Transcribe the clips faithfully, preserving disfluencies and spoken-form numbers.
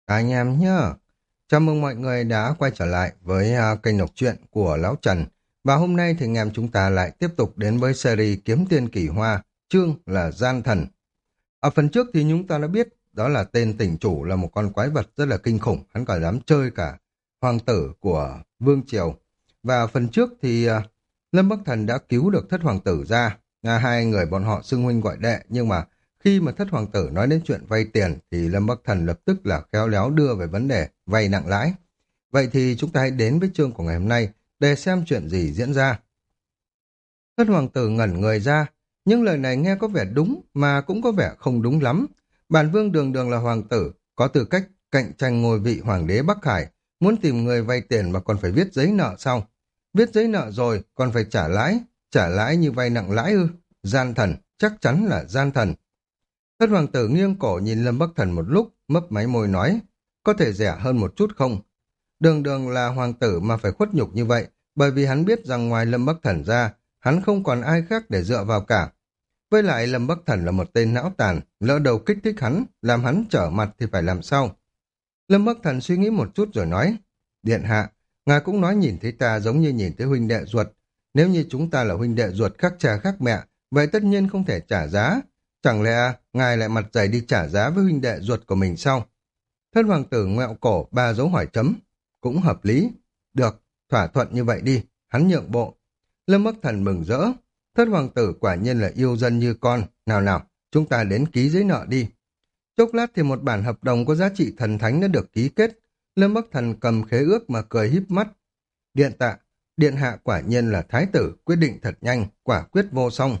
Anh em nhá. Chào mừng mọi người đã quay trở lại với à, kênh đọc truyện của Lão Trần. Và hôm nay thì anh em chúng ta lại tiếp tục đến với series Kiếm Tiên Kỳ Hoa, chương là Gian Thần. Ở phần trước thì chúng ta đã biết đó là tên tỉnh chủ là một con quái vật rất là kinh khủng, hắn còn dám chơi cả hoàng tử của Vương Triều. Và phần trước thì à, Lâm Bắc Thần đã cứu được thất hoàng tử ra. À, hai người bọn họ xưng huynh gọi đệ, nhưng mà khi mà thất hoàng tử nói đến chuyện vay tiền thì Lâm Bắc Thần lập tức là khéo léo đưa về vấn đề vay nặng lãi. Vậy thì chúng ta hãy đến với chương của ngày hôm nay để xem chuyện gì diễn ra. Thất hoàng tử ngẩn người ra, nhưng lời này nghe có vẻ đúng mà cũng có vẻ không đúng lắm. Bản vương đường đường là hoàng tử, có tư cách cạnh tranh ngôi vị hoàng đế Bắc Hải, muốn tìm người vay tiền mà còn phải viết giấy nợ sau. Viết giấy nợ rồi còn phải trả lãi, trả lãi như vay nặng lãi ư? Gian thần, chắc chắn là gian thần. Thất hoàng tử nghiêng cổ nhìn Lâm Bắc Thần một lúc, mấp máy môi nói, có thể rẻ hơn một chút không? Đường đường là hoàng tử mà phải khuất nhục như vậy, bởi vì hắn biết rằng ngoài Lâm Bắc Thần ra, hắn không còn ai khác để dựa vào cả. Với lại Lâm Bắc Thần là một tên não tàn, lỡ đầu kích thích hắn, làm hắn trở mặt thì phải làm sao? Lâm Bắc Thần suy nghĩ một chút rồi nói, Điện hạ, ngài cũng nói nhìn thấy ta giống như nhìn thấy huynh đệ ruột. Nếu như chúng ta là huynh đệ ruột khác cha khác mẹ, vậy tất nhiên không thể trả giá. Chẳng lẽ ngài lại mặt dày đi trả giá với huynh đệ ruột của mình sao? Thất hoàng tử ngoẹo cổ ba dấu hỏi chấm. Cũng hợp lý. Được, thỏa thuận như vậy đi. Hắn nhượng bộ. Lâm Bắc Thần mừng rỡ. Thất hoàng tử quả nhiên là yêu dân như con. Nào nào, chúng ta đến ký giấy nợ đi. Chốc lát thì một bản hợp đồng có giá trị thần thánh đã được ký kết. Lâm Bắc Thần cầm khế ước mà cười híp mắt. Điện tạ, điện hạ quả nhiên là thái tử, quyết định thật nhanh, quả quyết vô song.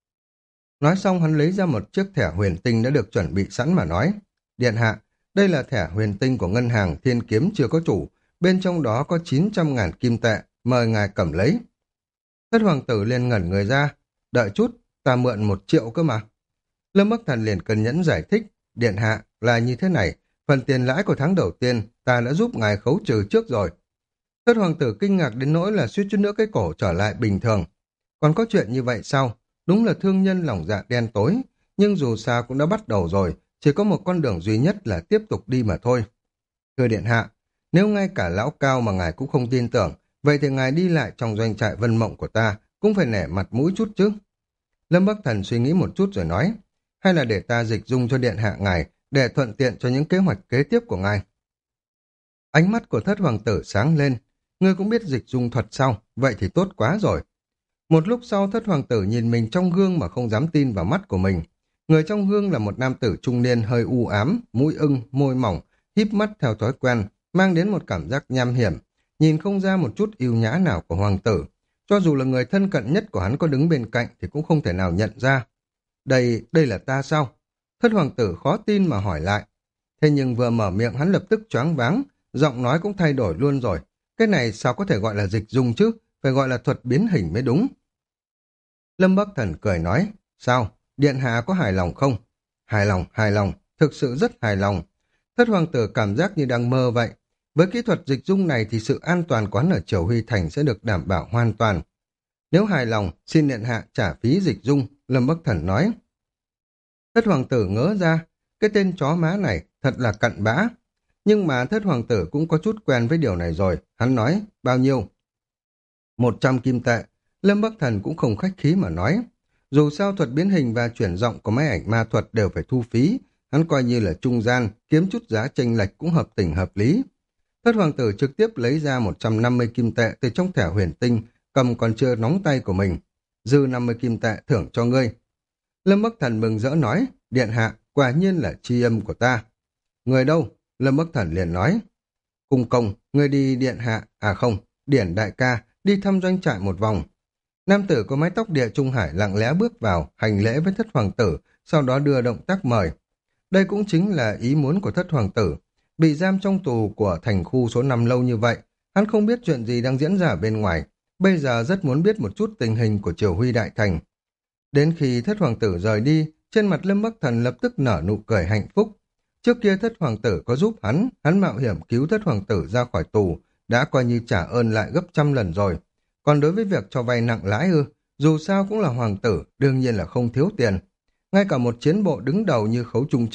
Nói xong hắn lấy ra một chiếc thẻ huyền tinh đã được chuẩn bị sẵn mà nói. Điện hạ, đây là thẻ huyền tinh của ngân hàng Thiên Kiếm chưa có chủ, bên trong đó có chín trăm ngàn kim tệ, mời ngài cầm lấy. Thất hoàng tử liền ngẩn người ra, đợi chút, ta mượn một triệu cơ mà. Lâm Bắc Thần liền cân nhẫn giải thích, điện hạ là như thế này, phần tiền lãi của tháng đầu tiên ta đã giúp ngài khấu trừ trước rồi. Thất hoàng tử kinh ngạc đến nỗi là suýt chút nữa cái cổ trở lại bình thường. Còn có chuyện như vậy sao? Đúng là thương nhân lòng dạ đen tối, nhưng dù sao cũng đã bắt đầu rồi, chỉ có một con đường duy nhất là tiếp tục đi mà thôi. Thưa điện hạ, nếu ngay cả lão cao mà ngài cũng không tin tưởng, vậy thì ngài đi lại trong doanh trại Vân Mộng của ta cũng phải nể mặt mũi chút chứ. Lâm Bắc Thần suy nghĩ một chút rồi nói, hay là để ta dịch dung cho điện hạ ngài để thuận tiện cho những kế hoạch kế tiếp của ngài. Ánh mắt của thất hoàng tử sáng lên, ngươi cũng biết dịch dung thuật sao, vậy thì tốt quá rồi. Một lúc sau thất hoàng tử nhìn mình trong gương mà không dám tin vào mắt của mình. Người trong gương là một nam tử trung niên hơi u ám, mũi ưng, môi mỏng, híp mắt theo thói quen, mang đến một cảm giác nham hiểm, nhìn không ra một chút yêu nhã nào của hoàng tử. Cho dù là người thân cận nhất của hắn có đứng bên cạnh thì cũng không thể nào nhận ra. Đây, đây là ta sao? Thất hoàng tử khó tin mà hỏi lại. Thế nhưng vừa mở miệng hắn lập tức choáng váng, giọng nói cũng thay đổi luôn rồi. Cái này sao có thể gọi là dịch dung chứ? Phải gọi là thuật biến hình mới đúng. Lâm Bắc Thần cười nói, sao, điện hạ có hài lòng không? Hài lòng, hài lòng, thực sự rất hài lòng. Thất hoàng tử cảm giác như đang mơ vậy. Với kỹ thuật dịch dung này thì sự an toàn quán ở Triều Huy Thành sẽ được đảm bảo hoàn toàn. Nếu hài lòng, xin điện hạ trả phí dịch dung, Lâm Bắc Thần nói. Thất hoàng tử ngớ ra, cái tên chó má này thật là cặn bã. Nhưng mà thất hoàng tử cũng có chút quen với điều này rồi, hắn nói, bao nhiêu? Một trăm kim tệ. Lâm Bắc Thần cũng không khách khí mà nói. Dù sao thuật biến hình và chuyển giọng của máy ảnh ma thuật đều phải thu phí, hắn coi như là trung gian, kiếm chút giá chênh lệch cũng hợp tình hợp lý. Thất hoàng tử trực tiếp lấy ra một trăm năm mươi kim tệ từ trong thẻ huyền tinh, cầm còn chưa nóng tay của mình. Dư năm mươi kim tệ thưởng cho ngươi. Lâm Bắc Thần mừng rỡ nói, điện hạ, quả nhiên là tri âm của ta. Người đâu? Lâm Bắc Thần liền nói. Cung công, ngươi đi điện hạ, à không, điển đại ca, đi thăm doanh trại một vòng. Nam tử có mái tóc địa trung hải lặng lẽ bước vào, hành lễ với thất hoàng tử, sau đó đưa động tác mời. Đây cũng chính là ý muốn của thất hoàng tử. Bị giam trong tù của thành khu số năm lâu như vậy, hắn không biết chuyện gì đang diễn ra ở bên ngoài, bây giờ rất muốn biết một chút tình hình của Triều Huy Đại Thành. Đến khi thất hoàng tử rời đi, trên mặt Lâm Bắc Thần lập tức nở nụ cười hạnh phúc. Trước kia thất hoàng tử có giúp hắn, hắn mạo hiểm cứu thất hoàng tử ra khỏi tù, đã coi như trả ơn lại gấp trăm lần rồi. Còn đối với việc cho vay nặng lãi ư, dù sao cũng là hoàng tử, đương nhiên là không thiếu tiền. Ngay cả một chiến bộ đứng đầu như Khấu Trung Chính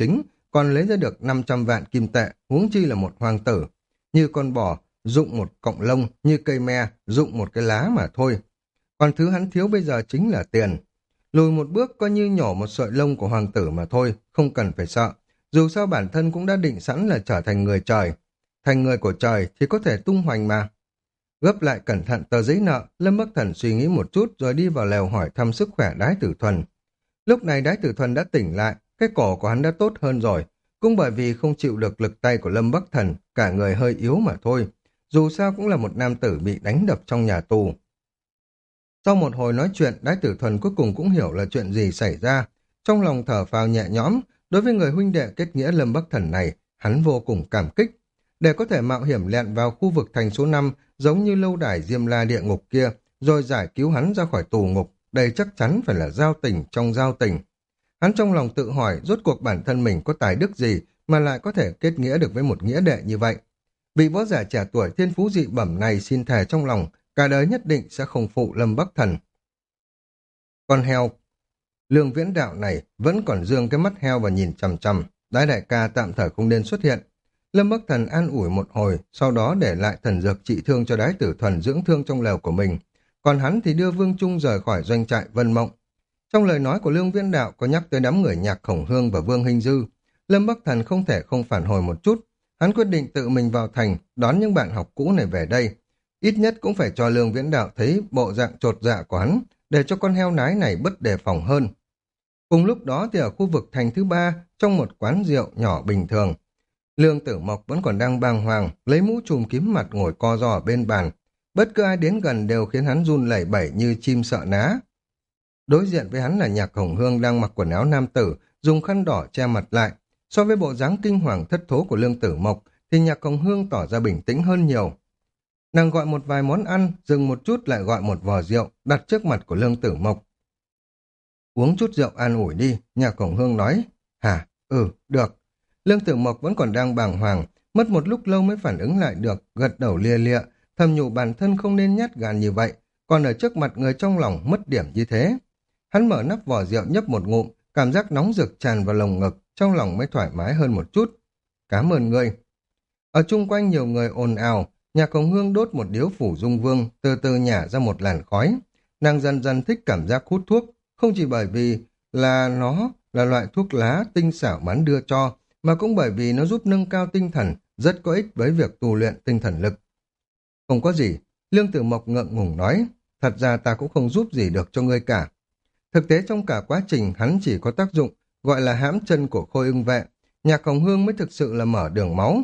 còn lấy ra được năm trăm vạn kim tệ, huống chi là một hoàng tử. Như con bò, dụng một cọng lông, như cây me, dụng một cái lá mà thôi. Còn thứ hắn thiếu bây giờ chính là tiền. Lùi một bước coi như nhổ một sợi lông của hoàng tử mà thôi, không cần phải sợ. Dù sao bản thân cũng đã định sẵn là trở thành người trời. Thành người của trời thì có thể tung hoành mà. Gấp lại cẩn thận tờ giấy nợ, Lâm Bắc Thần suy nghĩ một chút rồi đi vào lều hỏi thăm sức khỏe Đái Tử Thuần. Lúc này Đái Tử Thuần đã tỉnh lại, cái cổ của hắn đã tốt hơn rồi. Cũng bởi vì không chịu được lực tay của Lâm Bắc Thần, cả người hơi yếu mà thôi. Dù sao cũng là một nam tử bị đánh đập trong nhà tù. Sau một hồi nói chuyện, Đái Tử Thuần cuối cùng cũng hiểu là chuyện gì xảy ra. Trong lòng thở phào nhẹ nhõm, đối với người huynh đệ kết nghĩa Lâm Bắc Thần này, hắn vô cùng cảm kích. Để có thể mạo hiểm lẹn vào khu vực thành số năm, giống như lâu đài Diêm La địa ngục kia, rồi giải cứu hắn ra khỏi tù ngục, đây chắc chắn phải là giao tình trong giao tình. Hắn trong lòng tự hỏi, rốt cuộc bản thân mình có tài đức gì mà lại có thể kết nghĩa được với một nghĩa đệ như vậy. Vị võ giả trẻ tuổi thiên phú dị bẩm này xin thề trong lòng, cả đời nhất định sẽ không phụ Lâm Bắc Thần. Con heo Lương Viễn Đạo này vẫn còn dương cái mắt heo và nhìn chằm chằm, Đái đại ca tạm thời không nên xuất hiện. Lâm Bắc Thần an ủi một hồi, sau đó để lại thần dược trị thương cho Đái Tử Thuần dưỡng thương trong lều của mình, còn hắn thì đưa Vương Trung rời khỏi doanh trại Vân Mộng. Trong lời nói của Lương Viễn Đạo có nhắc tới đám người Nhạc Khổng Hương và Vương Hinh Dư. Lâm Bắc Thần không thể không phản hồi một chút, hắn quyết định tự mình vào thành đón những bạn học cũ này về đây. Ít nhất cũng phải cho Lương Viễn Đạo thấy bộ dạng chột dạ của hắn, để cho con heo nái này bất đề phòng hơn. Cùng lúc đó thì ở khu vực thành thứ ba, trong một quán rượu nhỏ bình thường, Lương Tử Mộc vẫn còn đang bàng hoàng, lấy mũ trùm kín mặt ngồi co ro ở bên bàn. Bất cứ ai đến gần đều khiến hắn run lẩy bẩy như chim sợ ná. Đối diện với hắn là Nhạc Hồng Hương đang mặc quần áo nam tử, dùng khăn đỏ che mặt lại. So với bộ dáng kinh hoàng thất thố của Lương Tử Mộc, thì Nhạc Hồng Hương tỏ ra bình tĩnh hơn nhiều. Nàng gọi một vài món ăn, dừng một chút lại gọi một vò rượu, đặt trước mặt của Lương Tử Mộc. Uống chút rượu an ủi đi, Nhạc Hồng Hương nói. Hả? Ừ, được. Lương Tử Mộc vẫn còn đang bàng hoàng, mất một lúc lâu mới phản ứng lại được, gật đầu lia lịa, thầm nhủ bản thân không nên nhát gan như vậy, còn ở trước mặt người trong lòng mất điểm như thế. Hắn mở nắp vò rượu nhấp một ngụm, cảm giác nóng rực tràn vào lồng ngực, trong lòng mới thoải mái hơn một chút. Cảm ơn ngươi. Ở chung quanh nhiều người ồn ào, Nhạc Hồng Hương đốt một điếu phủ dung vương, từ từ nhả ra một làn khói. Nàng dần dần thích cảm giác hút thuốc, không chỉ bởi vì là nó là loại thuốc lá tinh xảo bán đưa cho, mà cũng bởi vì nó giúp nâng cao tinh thần, rất có ích với việc tu luyện tinh thần lực. Không có gì, Lương Tử Mộc ngượng ngùng nói, thật ra ta cũng không giúp gì được cho ngươi cả. Thực tế trong cả quá trình hắn chỉ có tác dụng, gọi là hãm chân của Khôi Ưng Vệ, Nhạc Hồng Hương mới thực sự là mở đường máu.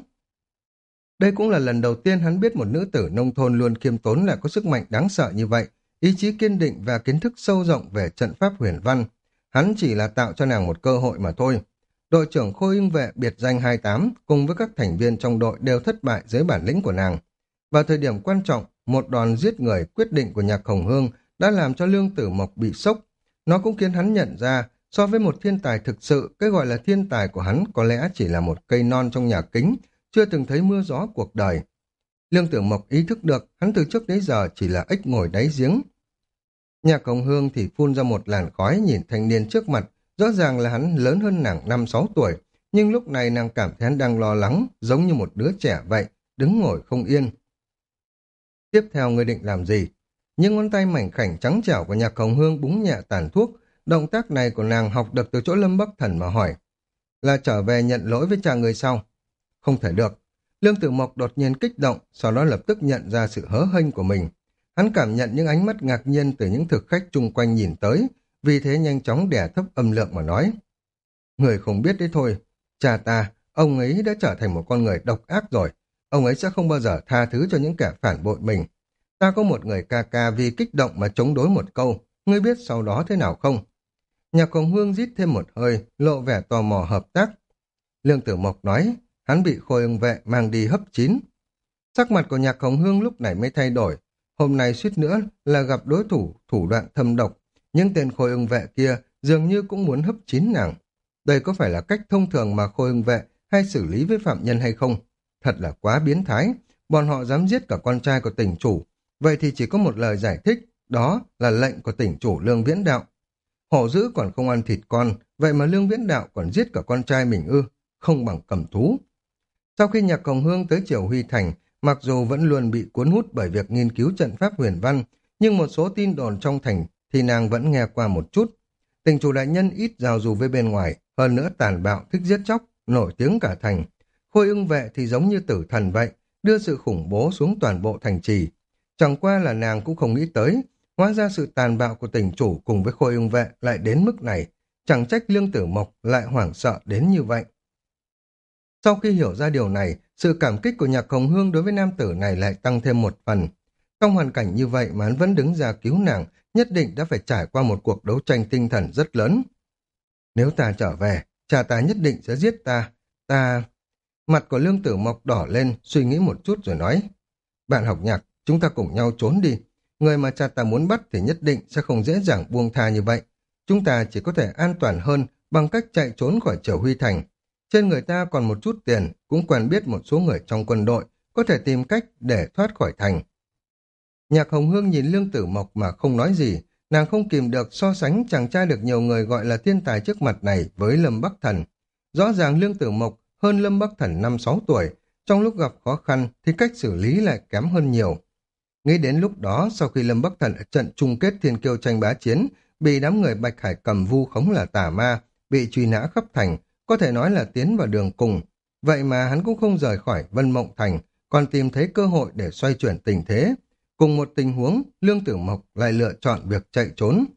Đây cũng là lần đầu tiên hắn biết một nữ tử nông thôn luôn khiêm tốn lại có sức mạnh đáng sợ như vậy, ý chí kiên định và kiến thức sâu rộng về trận pháp huyền văn. Hắn chỉ là tạo cho nàng một cơ hội mà thôi. Đội trưởng Khôi Ưng Vệ biệt danh hai tám cùng với các thành viên trong đội đều thất bại dưới bản lĩnh của nàng. Vào thời điểm quan trọng, một đòn giết người quyết định của Nhạc Hồng Hương đã làm cho Lương Tử Mộc bị sốc. Nó cũng khiến hắn nhận ra, so với một thiên tài thực sự, cái gọi là thiên tài của hắn có lẽ chỉ là một cây non trong nhà kính, chưa từng thấy mưa gió cuộc đời. Lương Tử Mộc ý thức được, hắn từ trước đến giờ chỉ là ếch ngồi đáy giếng. Nhạc Hồng Hương thì phun ra một làn khói nhìn thanh niên trước mặt, rõ ràng là hắn lớn hơn nàng năm sáu tuổi, nhưng lúc này nàng cảm thấy hắn đang lo lắng, giống như một đứa trẻ vậy, đứng ngồi không yên. Tiếp theo ngươi định làm gì? Nhưng ngón tay mảnh khảnh trắng trẻo của Nhạc Hồng Hương búng nhẹ tàn thuốc, động tác này của nàng học được từ chỗ Lâm Bắc Thần mà hỏi. Là trở về nhận lỗi với cha người sau? Không thể được. Lương Tử Mộc đột nhiên kích động, sau đó lập tức nhận ra sự hớ hênh của mình. Hắn cảm nhận những ánh mắt ngạc nhiên từ những thực khách chung quanh nhìn tới, vì thế nhanh chóng đè thấp âm lượng mà nói. Người không biết đấy thôi, cha ta, ông ấy đã trở thành một con người độc ác rồi. Ông ấy sẽ không bao giờ tha thứ cho những kẻ phản bội mình. Ta có một người ca ca vì kích động mà chống đối một câu, ngươi biết sau đó thế nào không? Nhạc Hồng Hương rít thêm một hơi, lộ vẻ tò mò hợp tác. Lương Tử Mộc nói, hắn bị Khôi Ưng Vệ mang đi hấp chín. Sắc mặt của Nhạc Hồng Hương lúc này mới thay đổi. Hôm nay suýt nữa là gặp đối thủ thủ đoạn thâm độc, nhưng tên Khôi Ưng Vệ kia dường như cũng muốn hấp chín nàng. Đây có phải là cách thông thường mà Khôi Ưng Vệ hay xử lý với phạm nhân hay không? Thật là quá biến thái, bọn họ dám giết cả con trai của tỉnh chủ. Vậy thì chỉ có một lời giải thích, đó là lệnh của tỉnh chủ Lương Viễn Đạo. Hổ dữ còn không ăn thịt con, vậy mà Lương Viễn Đạo còn giết cả con trai mình ư? không bằng cầm thú. Sau khi Nhạc Hồng Hương tới Triều Huy Thành, mặc dù vẫn luôn bị cuốn hút bởi việc nghiên cứu trận pháp huyền văn, nhưng một số tin đồn trong thành thì nàng vẫn nghe qua một chút. Tỉnh chủ đại nhân ít giao du với bên ngoài, hơn nữa tàn bạo, thích giết chóc, nổi tiếng cả thành. Khôi ưng vệ thì giống như tử thần vậy, đưa sự khủng bố xuống toàn bộ thành trì. Chẳng qua là nàng cũng không nghĩ tới, hóa ra sự tàn bạo của tỉnh chủ cùng với Khôi ưng vệ lại đến mức này, chẳng trách Lương Tử Mộc lại hoảng sợ đến như vậy. Sau khi hiểu ra điều này, sự cảm kích của Nhạc Hồng Hương đối với nam tử này lại tăng thêm một phần. Trong hoàn cảnh như vậy mà hắn vẫn đứng ra cứu nàng, nhất định đã phải trải qua một cuộc đấu tranh tinh thần rất lớn. Nếu ta trở về, cha ta nhất định sẽ giết ta. Ta... Mặt của Lương Tử Mộc đỏ lên, suy nghĩ một chút rồi nói. Bạn học Nhạc, chúng ta cùng nhau trốn đi. Người mà cha ta muốn bắt thì nhất định sẽ không dễ dàng buông tha như vậy. Chúng ta chỉ có thể an toàn hơn bằng cách chạy trốn khỏi Triều Huy Thành. Trên người ta còn một chút tiền, cũng quen biết một số người trong quân đội, có thể tìm cách để thoát khỏi thành. Nhạc Hồng Hương nhìn Lương Tử Mộc mà không nói gì, nàng không kìm được so sánh chàng trai được nhiều người gọi là thiên tài trước mặt này với Lâm Bắc Thần. Rõ ràng Lương Tử Mộc hơn Lâm Bắc Thần năm sáu tuổi, trong lúc gặp khó khăn thì cách xử lý lại kém hơn nhiều. Nghĩ đến lúc đó, sau khi Lâm Bắc Thần ở trận chung kết thiên kiêu tranh bá chiến, bị đám người Bạch Hải cầm vu khống là tà ma, bị truy nã khắp thành, có thể nói là tiến vào đường cùng. Vậy mà hắn cũng không rời khỏi Vân Mộng Thành, còn tìm thấy cơ hội để xoay chuyển tình thế. Cùng một tình huống, Lương Tử Mộc lại lựa chọn việc chạy trốn.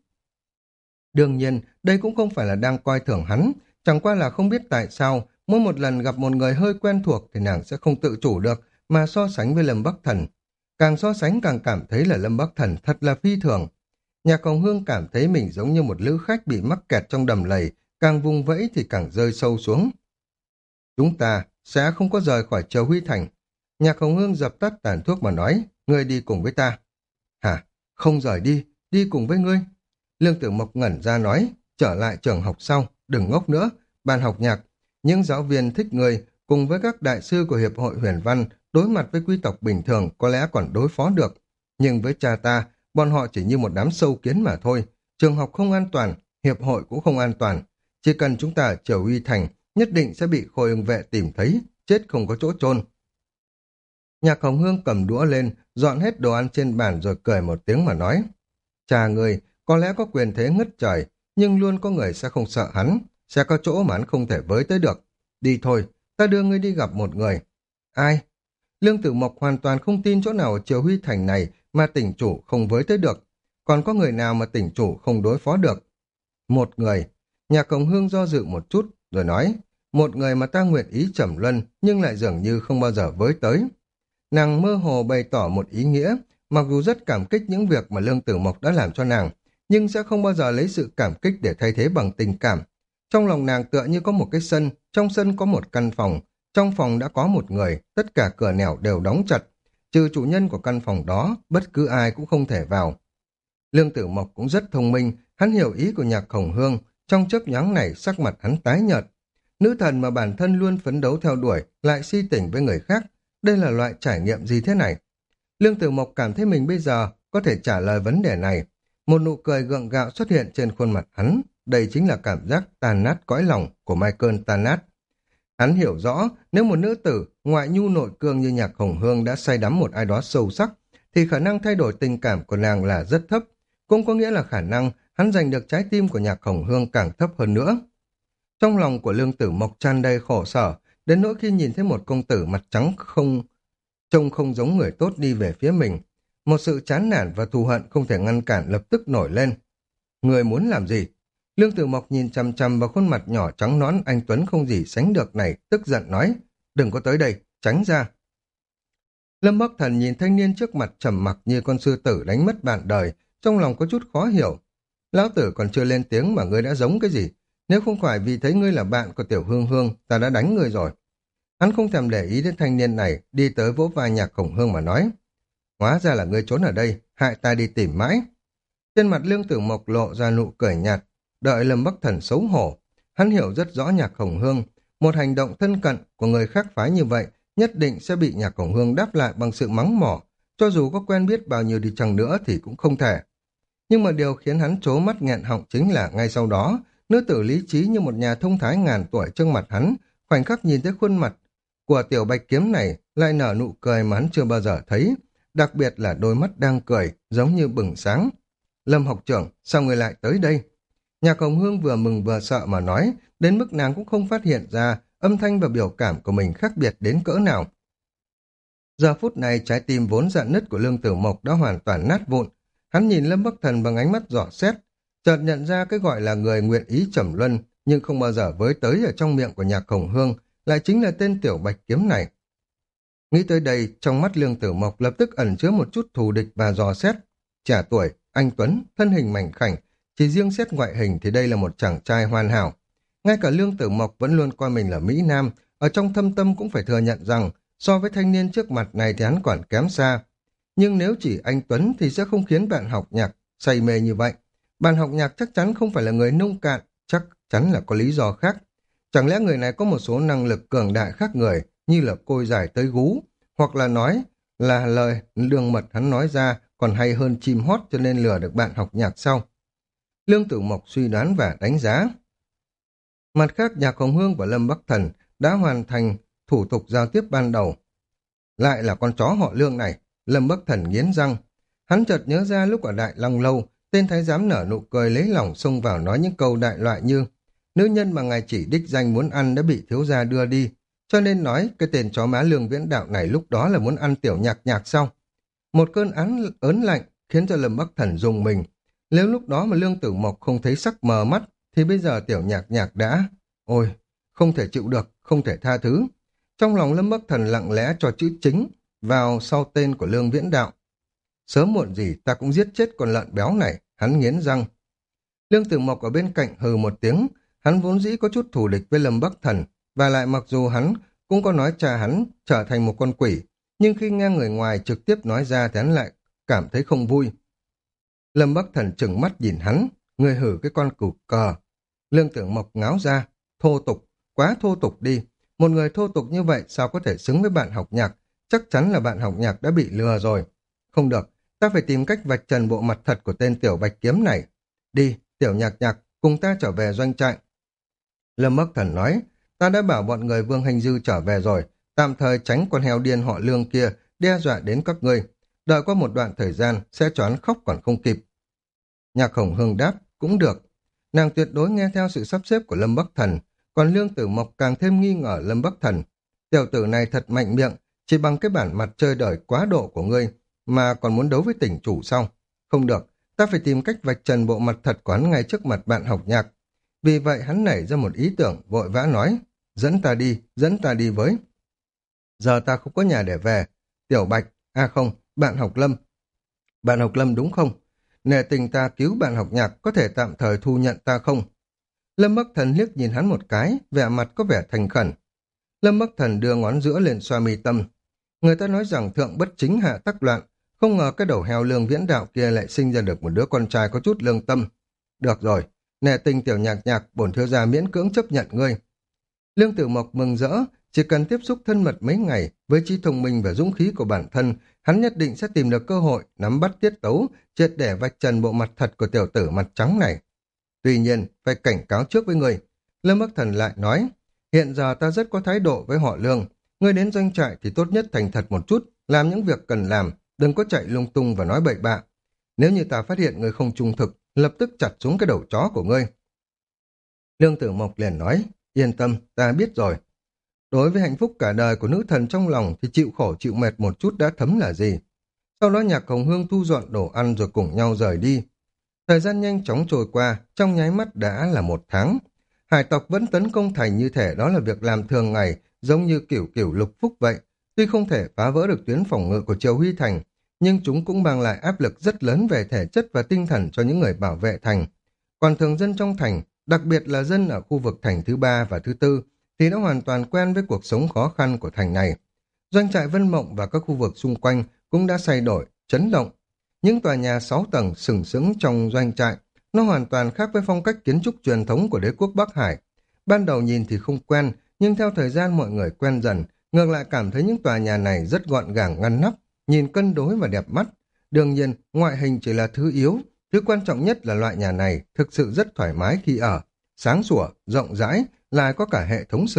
Đương nhiên, đây cũng không phải là đang coi thường hắn, chẳng qua là không biết tại sao, mỗi một lần gặp một người hơi quen thuộc thì nàng sẽ không tự chủ được mà so sánh với Lâm Bắc Thần. Càng so sánh càng cảm thấy là Lâm Bắc Thần thật là phi thường. Nhạc Hồng Hương cảm thấy mình giống như một lữ khách bị mắc kẹt trong đầm lầy, càng vùng vẫy thì càng rơi sâu xuống. Chúng ta sẽ không có rời khỏi Triều Huy Thành. Nhạc Hồng Hương dập tắt tàn thuốc mà nói, ngươi đi cùng với ta. Hả? Không rời đi, đi cùng với ngươi. Lương Tử Mộc ngẩn ra nói, trở lại trường học sau, đừng ngốc nữa, ban học Nhạc. Những giáo viên thích ngươi cùng với các đại sư của Hiệp hội Huyền Văn đối mặt với quý tộc bình thường có lẽ còn đối phó được. Nhưng với cha ta, bọn họ chỉ như một đám sâu kiến mà thôi. Trường học không an toàn, hiệp hội cũng không an toàn. Chỉ cần chúng ta ở Triều Huy Thành, nhất định sẽ bị Khôi ưng vệ tìm thấy, chết không có chỗ chôn. Nhạc Hồng Hương cầm đũa lên, dọn hết đồ ăn trên bàn rồi cười một tiếng mà nói. Cha người, có lẽ có quyền thế ngất trời, nhưng luôn có người sẽ không sợ hắn, sẽ có chỗ mà hắn không thể với tới được. Đi thôi, ta đưa ngươi đi gặp một người. Ai? Lương Tử Mộc hoàn toàn không tin chỗ nào ở Triều Huy Thành này mà tỉnh chủ không với tới được. Còn có người nào mà tỉnh chủ không đối phó được? Một người. Nhạc Hồng Hương do dự một chút, rồi nói, một người mà ta nguyện ý trầm luân, nhưng lại dường như không bao giờ với tới. Nàng mơ hồ bày tỏ một ý nghĩa, mặc dù rất cảm kích những việc mà Lương Tử Mộc đã làm cho nàng, nhưng sẽ không bao giờ lấy sự cảm kích để thay thế bằng tình cảm. Trong lòng nàng tựa như có một cái sân, trong sân có một căn phòng, trong phòng đã có một người, tất cả cửa nẻo đều đóng chặt, trừ chủ nhân của căn phòng đó, bất cứ ai cũng không thể vào. Lương Tử Mộc cũng rất thông minh, hắn hiểu ý của Nhạc Hồng Hương, trong chớp nhoáng này sắc mặt hắn tái nhợt. Nữ thần mà bản thân luôn phấn đấu theo đuổi, lại si tình với người khác, đây là loại trải nghiệm gì thế này? Lương Tử Mộc cảm thấy mình bây giờ có thể trả lời vấn đề này. Một nụ cười gượng gạo xuất hiện trên khuôn mặt hắn, đây chính là cảm giác tàn nát cõi lòng của Michael tan nát. Hắn hiểu rõ, nếu một nữ tử ngoại nhu nội cương như Nhạc Hồng Hương đã say đắm một ai đó sâu sắc, thì khả năng thay đổi tình cảm của nàng là rất thấp, cũng có nghĩa là khả năng hắn giành được trái tim của Nhạc Hồng Hương càng thấp hơn nữa. Trong lòng của Lương Tử Mộc tràn đầy khổ sở, đến nỗi khi nhìn thấy một công tử mặt trắng không trông không giống người tốt đi về phía mình, một sự chán nản và thù hận không thể ngăn cản lập tức nổi lên. Người muốn làm gì? Lương Tử Mộc nhìn chằm chằm vào khuôn mặt nhỏ trắng nõn anh tuấn không gì sánh được này, tức giận nói, đừng có tới đây, tránh ra. Lâm Bắc Thần nhìn thanh niên trước mặt trầm mặc như con sư tử đánh mất bạn đời, trong lòng có chút khó hiểu. Lão tử còn chưa lên tiếng mà ngươi đã giống cái gì? Nếu không phải vì thấy ngươi là bạn của Tiểu Hương Hương, ta đã đánh ngươi rồi. Hắn không thèm để ý đến thanh niên này, đi tới vỗ vai Nhạc Hồng Hương mà nói. Hóa ra là ngươi trốn ở đây, hại ta đi tìm mãi. Trên mặt Lương Tử Mộc lộ ra nụ cười nhạt, đợi Lâm Bắc Thần xấu hổ. Hắn hiểu rất rõ Nhạc Hồng Hương, một hành động thân cận của người khác phái như vậy, nhất định sẽ bị Nhạc Hồng Hương đáp lại bằng sự mắng mỏ, cho dù có quen biết bao nhiêu đi chăng nữa thì cũng không thể. Nhưng mà điều khiến hắn trố mắt nghẹn họng chính là ngay sau đó, nữ tử lý trí như một nhà thông thái ngàn tuổi trước mặt hắn, khoảnh khắc nhìn thấy khuôn mặt của tiểu bạch kiếm này lại nở nụ cười mà hắn chưa bao giờ thấy, đặc biệt là đôi mắt đang cười, giống như bừng sáng. Lâm học trưởng, sao người lại tới đây? Nhạc Hồng Hương vừa mừng vừa sợ mà nói, đến mức nàng cũng không phát hiện ra âm thanh và biểu cảm của mình khác biệt đến cỡ nào. Giờ phút này trái tim vốn rạn nứt của Lương Tử Mộc đã hoàn toàn nát vụn. Hắn nhìn Lâm Bắc Thần bằng ánh mắt dò xét, chợt nhận ra cái gọi là người nguyện ý trầm luân, nhưng không bao giờ với tới ở trong miệng của Nhạc Hồng Hương, lại chính là tên tiểu bạch kiếm này. Nghĩ tới đây, trong mắt Lương Tử Mộc lập tức ẩn chứa một chút thù địch và dò xét. Trẻ tuổi, anh Tuấn, thân hình mảnh khảnh, chỉ riêng xét ngoại hình thì đây là một chàng trai hoàn hảo. Ngay cả Lương Tử Mộc vẫn luôn coi mình là Mỹ Nam, ở trong thâm tâm cũng phải thừa nhận rằng so với thanh niên trước mặt này thì hắn còn kém xa. Nhưng nếu chỉ anh Tuấn thì sẽ không khiến bạn học nhạc say mê như vậy. Bạn học nhạc chắc chắn không phải là người nông cạn, chắc chắn là có lý do khác. Chẳng lẽ người này có một số năng lực cường đại khác người, như là côi dài tới gú, hoặc là nói là lời lương mật hắn nói ra còn hay hơn chim hót cho nên lừa được bạn học nhạc sau. Lương Tử Mộc suy đoán và đánh giá. Mặt khác, Nhạc Hồng Hương và Lâm Bắc Thần đã hoàn thành thủ tục giao tiếp ban đầu. Lại là con chó họ Lương này, Lâm Bắc Thần nghiến răng. Hắn chợt nhớ ra lúc ở Đại Long Lâu, tên thái giám nở nụ cười lấy lòng xông vào nói những câu đại loại như: nữ nhân mà ngài chỉ đích danh muốn ăn đã bị thiếu gia đưa đi, cho nên nói cái tên chó má Lương Viễn Đạo này lúc đó là muốn ăn tiểu nhạc nhạc sau. Một cơn án ớn lạnh khiến cho Lâm Bắc Thần rùng mình. Nếu lúc đó mà Lương Tử Mộc không thấy sắc mờ mắt, thì bây giờ tiểu nhạc nhạc đã... Ôi, không thể chịu được, không thể tha thứ. Trong lòng Lâm Bắc Thần lặng lẽ cho chữ chính vào sau tên của Lương Viễn Đạo. Sớm muộn gì ta cũng giết chết con lợn béo này, hắn nghiến răng. Lương Tử Mộc ở bên cạnh hừ một tiếng, hắn vốn dĩ có chút thù địch với Lâm Bắc Thần, và lại mặc dù hắn cũng có nói cha hắn trở thành một con quỷ, nhưng khi nghe người ngoài trực tiếp nói ra thì hắn lại cảm thấy không vui. Lâm Bắc Thần trừng mắt nhìn hắn, người hử cái con cừu cờ. Lương Tử Mộc ngáo ra, thô tục, quá thô tục đi. Một người thô tục như vậy sao có thể xứng với bạn học nhạc, chắc chắn là bạn học nhạc đã bị lừa rồi. Không được, ta phải tìm cách vạch trần bộ mặt thật của tên tiểu bạch kiếm này. Đi, tiểu nhạc nhạc, cùng ta trở về doanh trại. Lâm Bắc Thần nói, ta đã bảo bọn người Vương Hành Dư trở về rồi, tạm thời tránh con heo điên họ Lương kia đe dọa đến các ngươi. Đợi qua một đoạn thời gian sẽ cho hắn khóc còn không kịp. Nhạc Hồng Hương đáp, cũng được. Nàng tuyệt đối nghe theo sự sắp xếp của Lâm Bắc Thần, còn Lương Tử Mộc càng thêm nghi ngờ Lâm Bắc Thần. Tiểu tử này thật mạnh miệng, chỉ bằng cái bản mặt chơi đời quá độ của ngươi mà còn muốn đấu với tỉnh chủ sao? Không được, ta phải tìm cách vạch trần bộ mặt thật của hắn ngay trước mặt bạn học nhạc. Vì vậy hắn nảy ra một ý tưởng, vội vã nói, dẫn ta đi, dẫn ta đi với. Giờ ta không có nhà để về. Tiểu Bạch, à không, bạn học Lâm. Bạn học Lâm đúng không? Nể tình ta cứu bạn học nhạc, có thể tạm thời thu nhận ta không? Lâm Bắc Thần liếc nhìn hắn một cái, vẻ mặt có vẻ thành khẩn. Lâm Bắc Thần đưa ngón giữa lên xoa mi tâm. Người ta nói rằng thượng bất chính hạ tắc loạn, không ngờ cái đầu heo Lương Viễn Đạo kia lại sinh ra được một đứa con trai có chút lương tâm. Được rồi, nể tình tiểu nhạc nhạc, bổn thiếu gia miễn cưỡng chấp nhận ngươi. Lương Tử Mộc mừng rỡ, chỉ cần tiếp xúc thân mật mấy ngày, với trí thông minh và dũng khí của bản thân, hắn nhất định sẽ tìm được cơ hội nắm bắt tiết tấu, triệt để vạch trần bộ mặt thật của tiểu tử mặt trắng này. Tuy nhiên, phải cảnh cáo trước với người. Lâm Bắc Thần lại nói, hiện giờ ta rất có thái độ với họ Lương. Ngươi đến doanh trại thì tốt nhất thành thật một chút, làm những việc cần làm, đừng có chạy lung tung và nói bậy bạ. Nếu như ta phát hiện ngươi không trung thực, lập tức chặt xuống cái đầu chó của ngươi. Lương Tử Mộc liền nói, yên tâm, ta biết rồi. Đối với hạnh phúc cả đời của nữ thần trong lòng thì chịu khổ chịu mệt một chút đã thấm là gì. Sau đó Nhạc Hồng Hương thu dọn đồ ăn rồi cùng nhau rời đi. Thời gian nhanh chóng trôi qua, trong nháy mắt đã là một tháng. Hải tộc vẫn tấn công thành như thể đó là việc làm thường ngày, giống như kiểu kiểu lục phúc vậy. Tuy không thể phá vỡ được tuyến phòng ngự của Triều Huy Thành, nhưng chúng cũng mang lại áp lực rất lớn về thể chất và tinh thần cho những người bảo vệ thành. Còn thường dân trong thành, đặc biệt là dân ở khu vực thành thứ ba và thứ tư, thì đã hoàn toàn quen với cuộc sống khó khăn của thành này. Doanh trại Vân Mộng và các khu vực xung quanh cũng đã thay đổi, chấn động. Những tòa nhà sáu tầng sừng sững trong doanh trại, nó hoàn toàn khác với phong cách kiến trúc truyền thống của đế quốc Bắc Hải. Ban đầu nhìn thì không quen, nhưng theo thời gian mọi người quen dần, ngược lại cảm thấy những tòa nhà này rất gọn gàng ngăn nắp, nhìn cân đối và đẹp mắt. Đương nhiên, ngoại hình chỉ là thứ yếu, thứ quan trọng nhất là loại nhà này thực sự rất thoải mái khi ở, sáng sủa, rộng rãi, lại có cả hệ thống sưởi.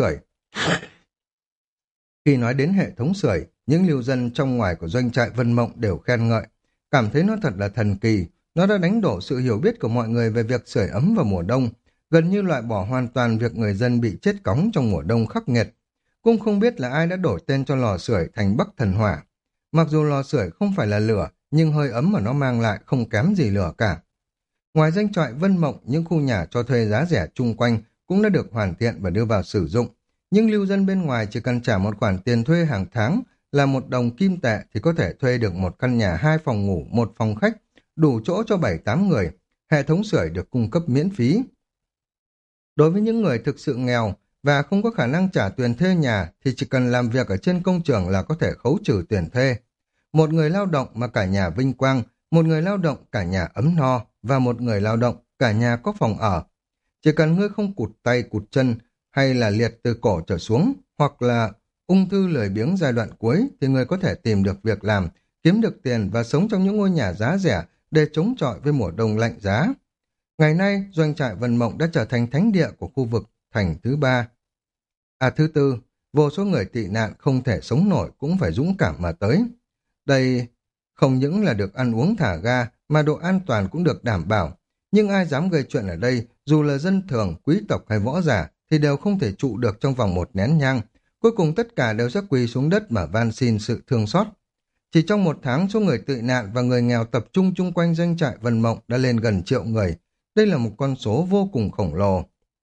Khi nói đến hệ thống sưởi, những lưu dân trong ngoài của doanh trại Vân Mộng đều khen ngợi, cảm thấy nó thật là thần kỳ. Nó đã đánh đổ sự hiểu biết của mọi người về việc sưởi ấm vào mùa đông, gần như loại bỏ hoàn toàn việc người dân bị chết cóng trong mùa đông khắc nghiệt. Cũng không biết là ai đã đổi tên cho lò sưởi thành Bắc Thần Hỏa. Mặc dù lò sưởi không phải là lửa, nhưng hơi ấm mà nó mang lại không kém gì lửa cả. Ngoài doanh trại Vân Mộng, những khu nhà cho thuê giá rẻ chung quanh cũng đã được hoàn thiện và đưa vào sử dụng. Nhưng lưu dân bên ngoài chỉ cần trả một khoản tiền thuê hàng tháng là một đồng kim tệ thì có thể thuê được một căn nhà hai phòng ngủ, một phòng khách, đủ chỗ cho bảy tám người. Hệ thống sưởi được cung cấp miễn phí. Đối với những người thực sự nghèo và không có khả năng trả tiền thuê nhà thì chỉ cần làm việc ở trên công trường là có thể khấu trừ tiền thuê. Một người lao động mà cả nhà vinh quang, một người lao động cả nhà ấm no và một người lao động cả nhà có phòng ở. Chỉ cần ngươi không cụt tay cụt chân hay là liệt từ cổ trở xuống hoặc là ung thư lười biếng giai đoạn cuối thì người có thể tìm được việc làm, kiếm được tiền và sống trong những ngôi nhà giá rẻ để chống chọi với mùa đông lạnh giá. Ngày nay, doanh trại Vân Mộng đã trở thành thánh địa của khu vực thành thứ ba. À thứ tư, vô số người tị nạn không thể sống nổi cũng phải dũng cảm mà tới. Đây không những là được ăn uống thả ga mà độ an toàn cũng được đảm bảo. Nhưng ai dám gây chuyện ở đây, dù là dân thường, quý tộc hay võ giả, thì đều không thể trụ được trong vòng một nén nhang. Cuối cùng tất cả đều sẽ quỳ xuống đất mà van xin sự thương xót. Chỉ trong một tháng, số người tị nạn và người nghèo tập trung chung quanh doanh trại Vân Mộng đã lên gần triệu người. Đây là một con số vô cùng khổng lồ.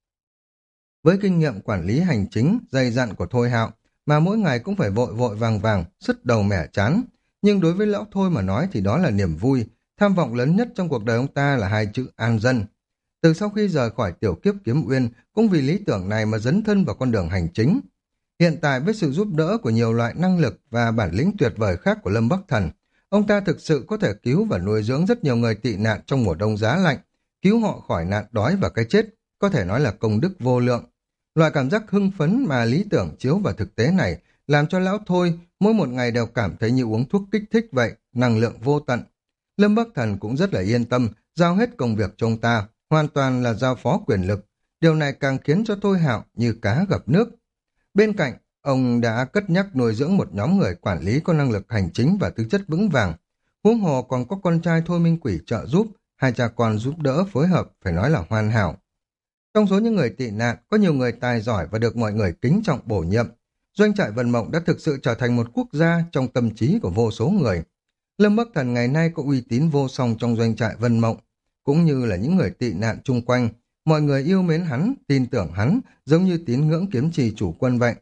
Với kinh nghiệm quản lý hành chính, dày dặn của Thôi Hạo, mà mỗi ngày cũng phải vội vội vàng vàng, sứt đầu mẻ chán. Nhưng đối với lão Thôi mà nói thì đó là niềm vui. Tham vọng lớn nhất trong cuộc đời ông ta là hai chữ an dân. Từ sau khi rời khỏi tiểu kiếp kiếm uyên, cũng vì lý tưởng này mà dấn thân vào con đường hành chính. Hiện tại với sự giúp đỡ của nhiều loại năng lực và bản lĩnh tuyệt vời khác của Lâm Bắc Thần, ông ta thực sự có thể cứu và nuôi dưỡng rất nhiều người tị nạn trong mùa đông giá lạnh, cứu họ khỏi nạn đói và cái chết, có thể nói là công đức vô lượng. Loại cảm giác hưng phấn mà lý tưởng chiếu vào thực tế này làm cho lão Thôi mỗi một ngày đều cảm thấy như uống thuốc kích thích vậy, năng lượng vô tận. Lâm Bắc Thần cũng rất là yên tâm, giao hết công việc cho ông ta, hoàn toàn là giao phó quyền lực. Điều này càng khiến cho Thôi Hạo như cá gặp nước. Bên cạnh, ông đã cất nhắc nuôi dưỡng một nhóm người quản lý có năng lực hành chính và tư chất vững vàng. Huống hồ còn có con trai Thôi Minh Quỷ trợ giúp, hai cha con giúp đỡ phối hợp, phải nói là hoàn hảo. Trong số những người tị nạn, có nhiều người tài giỏi và được mọi người kính trọng bổ nhiệm. Doanh trại Vân Mộng đã thực sự trở thành một quốc gia trong tâm trí của vô số người. Lâm Bắc Thần ngày nay có uy tín vô song trong doanh trại Vân Mộng, cũng như là những người tị nạn chung quanh. Mọi người yêu mến hắn, tin tưởng hắn, giống như tín ngưỡng kiếm trì chủ quân vậy.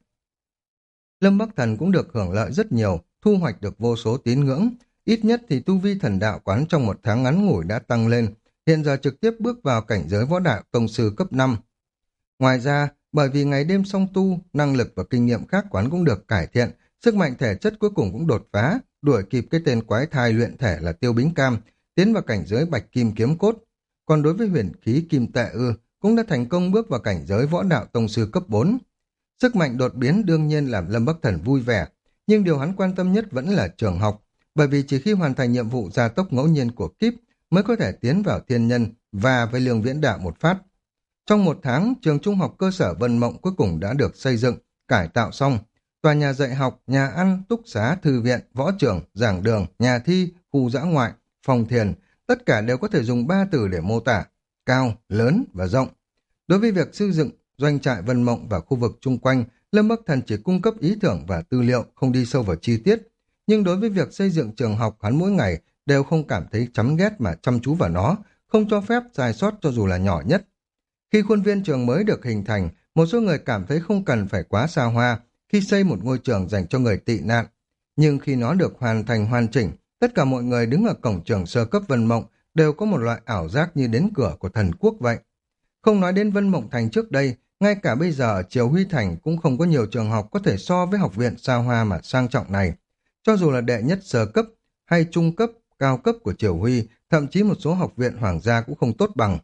Lâm Bắc Thần cũng được hưởng lợi rất nhiều, thu hoạch được vô số tín ngưỡng. Ít nhất thì tu vi thần đạo quán trong một tháng ngắn ngủi đã tăng lên, hiện giờ trực tiếp bước vào cảnh giới võ đạo tông sư cấp năm. Ngoài ra, bởi vì ngày đêm song tu, năng lực và kinh nghiệm khác quán cũng được cải thiện, sức mạnh thể chất cuối cùng cũng đột phá, đuổi kịp cái tên quái thai luyện thể là Tiêu Bính Cam, tiến vào cảnh giới bạch kim kiếm cốt. Còn đối với huyền khí kim tệ ư, cũng đã thành công bước vào cảnh giới võ đạo tông sư cấp bốn. Sức mạnh đột biến đương nhiên làm Lâm Bắc Thần vui vẻ, nhưng điều hắn quan tâm nhất vẫn là trường học, bởi vì chỉ khi hoàn thành nhiệm vụ gia tốc ngẫu nhiên của kíp mới có thể tiến vào thiên nhân và với Lương Viễn Đạo một phát. Trong một tháng, trường trung học cơ sở Vân Mộng cuối cùng đã được xây dựng, cải tạo xong. Tòa nhà dạy học, nhà ăn, túc xá, thư viện, võ trường, giảng đường, nhà thi, khu dã ngoại, phòng thiền, tất cả đều có thể dùng ba từ để mô tả: cao, lớn và rộng. Đối với việc xây dựng doanh trại Vân Mộng và khu vực chung quanh, Lâm Bắc Thần chỉ cung cấp ý tưởng và tư liệu, không đi sâu vào chi tiết. Nhưng đối với việc xây dựng trường học, hắn mỗi ngày đều không cảm thấy chán ghét mà chăm chú vào nó, không cho phép sai sót cho dù là nhỏ nhất. Khi khuôn viên trường mới được hình thành, một số người cảm thấy không cần phải quá xa hoa khi xây một ngôi trường dành cho người tị nạn. Nhưng khi nó được hoàn thành hoàn chỉnh, tất cả mọi người đứng ở cổng trường sơ cấp Vân Mộng đều có một loại ảo giác như đến cửa của thần quốc vậy. Không nói đến Vân Mộng Thành trước đây, ngay cả bây giờ ở Triều Huy Thành cũng không có nhiều trường học có thể so với học viện xa hoa mà sang trọng này. Cho dù là đệ nhất sơ cấp hay trung cấp, cao cấp của Triều Huy, thậm chí một số học viện hoàng gia cũng không tốt bằng.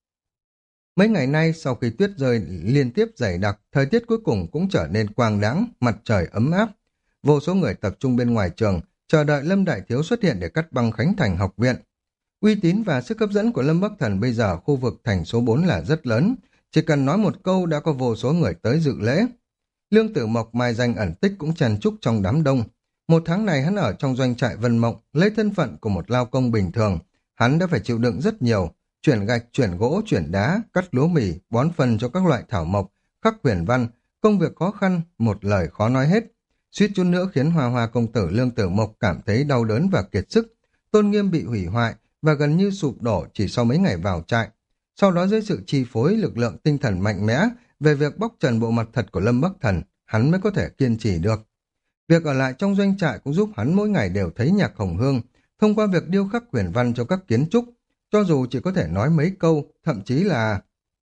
Mấy ngày nay sau khi tuyết rơi liên tiếp dày đặc, thời tiết cuối cùng cũng trở nên quang đãng, mặt trời ấm áp. Vô số người tập trung bên ngoài trường, chờ đợi Lâm Đại Thiếu xuất hiện để cắt băng khánh thành học viện. Uy tín và sức hấp dẫn của Lâm Bắc Thần bây giờ khu vực thành số bốn là rất lớn, chỉ cần nói một câu đã có vô số người tới dự lễ. Lương Tử Mộc mai danh ẩn tích cũng chen chúc trong đám đông. Một tháng này hắn ở trong doanh trại Vân Mộng, lấy thân phận của một lao công bình thường. Hắn đã phải chịu đựng rất nhiều, chuyển gạch, chuyển gỗ, chuyển đá, cắt lúa mì, bón phân cho các loại thảo mộc, khắc huyền văn, công việc khó khăn, một lời khó nói hết. Suýt chút nữa khiến Hoa Hoa công tử Lương Tử Mộc cảm thấy đau đớn và kiệt sức, tôn nghiêm bị hủy hoại và gần như sụp đổ chỉ sau mấy ngày vào trại. Sau đó dưới sự chi phối lực lượng tinh thần mạnh mẽ về việc bóc trần bộ mặt thật của Lâm Bắc Thần, hắn mới có thể kiên trì được. Việc ở lại trong doanh trại cũng giúp hắn mỗi ngày đều thấy nhạc hồng hương, thông qua việc điêu khắc huyền văn cho các kiến trúc, cho dù chỉ có thể nói mấy câu, thậm chí là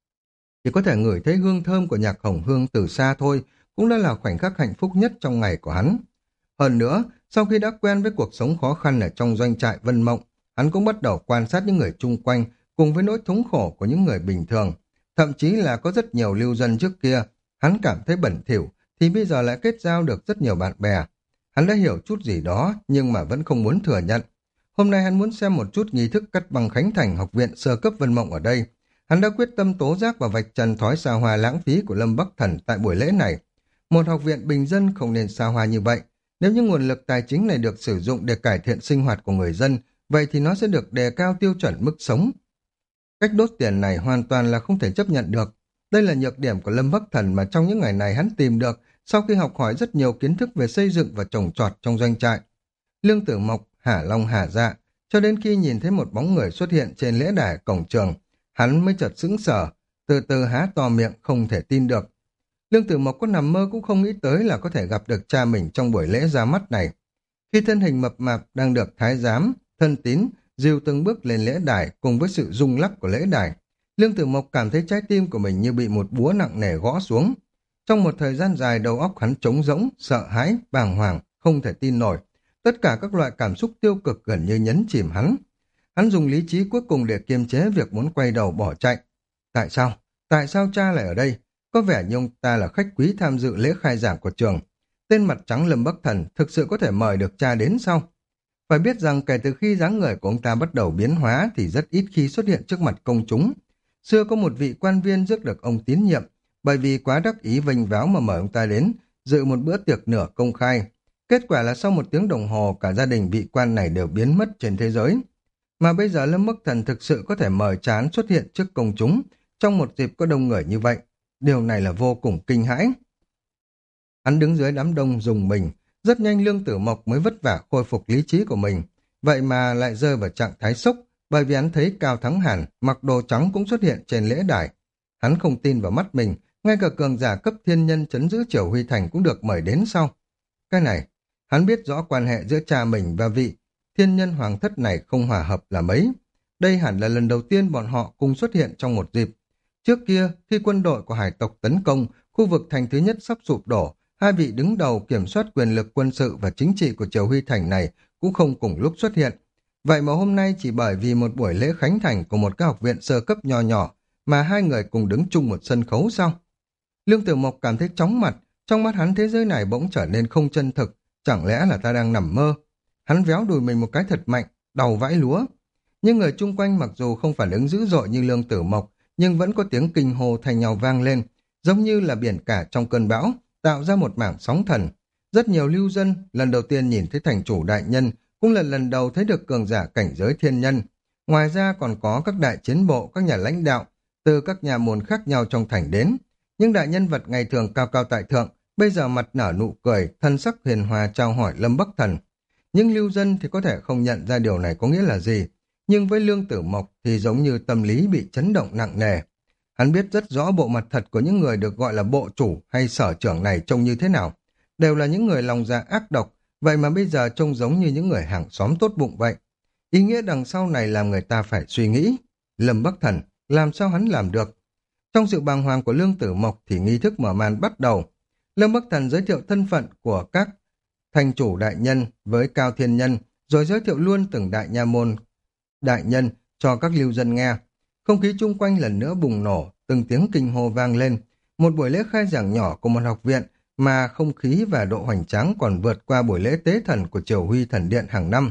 chỉ có thể ngửi thấy hương thơm của nhạc hồng hương từ xa thôi, cũng đã là khoảnh khắc hạnh phúc nhất trong ngày của hắn. Hơn nữa, sau khi đã quen với cuộc sống khó khăn ở trong doanh trại Vân Mộng, hắn cũng bắt đầu quan sát những người chung quanh cùng với nỗi thống khổ của những người bình thường. Thậm chí là có rất nhiều lưu dân trước kia, hắn cảm thấy bẩn thỉu thì bây giờ lại kết giao được rất nhiều bạn bè. Hắn đã hiểu chút gì đó nhưng mà vẫn không muốn thừa nhận. Hôm nay hắn muốn xem một chút nghi thức cắt băng khánh thành học viện sơ cấp Vân Mộng ở đây. Hắn đã quyết tâm tố giác và vạch trần thói xa hoa lãng phí của Lâm Bắc Thần tại buổi lễ này. Một học viện bình dân không nên xa hoa như vậy. Nếu như nguồn lực tài chính này được sử dụng để cải thiện sinh hoạt của người dân, vậy thì nó sẽ được đề cao tiêu chuẩn mức sống. Cách đốt tiền này hoàn toàn là không thể chấp nhận được. Đây là nhược điểm của Lâm Bắc Thần mà trong những ngày này hắn tìm được sau khi học hỏi rất nhiều kiến thức về xây dựng và trồng trọt trong doanh trại. Lương Tử Mộc hả long hả dạ, cho đến khi nhìn thấy một bóng người xuất hiện trên lễ đài cổng trường, hắn mới chợt sững sờ, từ từ há to miệng không thể tin được. Lương Tử Mộc có nằm mơ cũng không nghĩ tới là có thể gặp được cha mình trong buổi lễ ra mắt này. Khi thân hình mập mạp đang được thái giám, thân tín, dìu từng bước lên lễ đài cùng với sự rung lắc của lễ đài, Lương Tử Mộc cảm thấy trái tim của mình như bị một búa nặng nề gõ xuống. Trong một thời gian dài đầu óc hắn trống rỗng, sợ hãi, bàng hoàng, không thể tin nổi. Tất cả các loại cảm xúc tiêu cực gần như nhấn chìm hắn. Hắn dùng lý trí cuối cùng để kiềm chế việc muốn quay đầu bỏ chạy. Tại sao? Tại sao cha lại ở đây? Có vẻ như ông ta là khách quý tham dự lễ khai giảng của trường. Tên mặt trắng Lâm Bắc Thần thực sự có thể mời được cha đến sao? Phải biết rằng kể từ khi dáng người của ông ta bắt đầu biến hóa thì rất ít khi xuất hiện trước mặt công chúng. Xưa có một vị quan viên rước được ông tín nhiệm, bởi vì quá đắc ý vênh váo mà mời ông ta đến, dự một bữa tiệc nửa công khai. Kết quả là sau một tiếng đồng hồ cả gia đình vị quan này đều biến mất trên thế giới. Mà bây giờ Lâm Bắc Thần thực sự có thể mời cha hắn xuất hiện trước công chúng trong một dịp có đông người như vậy. Điều này là vô cùng kinh hãi. Hắn đứng dưới đám đông rùng mình, rất nhanh Lương Tử Mộc mới vất vả khôi phục lý trí của mình. Vậy mà lại rơi vào trạng thái sốc, bởi vì hắn thấy Cao Thắng Hàn mặc đồ trắng cũng xuất hiện trên lễ đài. Hắn không tin vào mắt mình, ngay cả cường giả cấp thiên nhân trấn giữ Triều Huy Thành cũng được mời đến sau. Cái này, hắn biết rõ quan hệ giữa cha mình và vị thiên nhân hoàng thất này không hòa hợp là mấy. Đây hẳn là lần đầu tiên bọn họ cùng xuất hiện trong một dịp. Trước kia, khi quân đội của hải tộc tấn công, khu vực thành thứ nhất sắp sụp đổ, hai vị đứng đầu kiểm soát quyền lực quân sự và chính trị của Triều Huy Thành này cũng không cùng lúc xuất hiện. Vậy mà hôm nay chỉ bởi vì một buổi lễ khánh thành của một cái học viện sơ cấp nho nhỏ mà hai người cùng đứng chung một sân khấu sao? Lương Tử Mộc cảm thấy chóng mặt, trong mắt hắn thế giới này bỗng trở nên không chân thực, chẳng lẽ là ta đang nằm mơ? Hắn véo đùi mình một cái thật mạnh, đau vãi lúa. Nhưng người chung quanh mặc dù không phản ứng dữ dội như Lương Tử Mộc, nhưng vẫn có tiếng kinh hô thay nhau vang lên, giống như là biển cả trong cơn bão, tạo ra một mảng sóng thần. Rất nhiều lưu dân lần đầu tiên nhìn thấy thành chủ đại nhân, cũng là lần đầu thấy được cường giả cảnh giới thiên nhân. Ngoài ra còn có các đại chiến bộ, các nhà lãnh đạo, từ các nhà môn khác nhau trong thành đến. Nhưng đại nhân vật ngày thường cao cao tại thượng, bây giờ mặt nở nụ cười, thân sắc hiền hòa chào hỏi Lâm Bắc Thần. Nhưng lưu dân thì có thể không nhận ra điều này có nghĩa là gì, nhưng với Lương Tử Mộc thì giống như tâm lý bị chấn động nặng nề. Hắn biết rất rõ bộ mặt thật của những người được gọi là bộ chủ hay sở trưởng này trông như thế nào. Đều là những người lòng dạ ác độc, vậy mà bây giờ trông giống như những người hàng xóm tốt bụng vậy. Ý nghĩa đằng sau này làm người ta phải suy nghĩ. Lâm Bắc Thần, làm sao hắn làm được? Trong sự bàng hoàng của Lương Tử Mộc thì nghi thức mở màn bắt đầu. Lâm Bắc Thần giới thiệu thân phận của các thành chủ đại nhân với Cao Thiên Nhân, rồi giới thiệu luôn từng đại nha môn đại nhân cho các lưu dân nghe. Không khí chung quanh lần nữa bùng nổ, từng tiếng kinh hô vang lên. Một buổi lễ khai giảng nhỏ của một học viện mà không khí và độ hoành tráng còn vượt qua buổi lễ tế thần của Triều Huy Thần Điện hàng năm.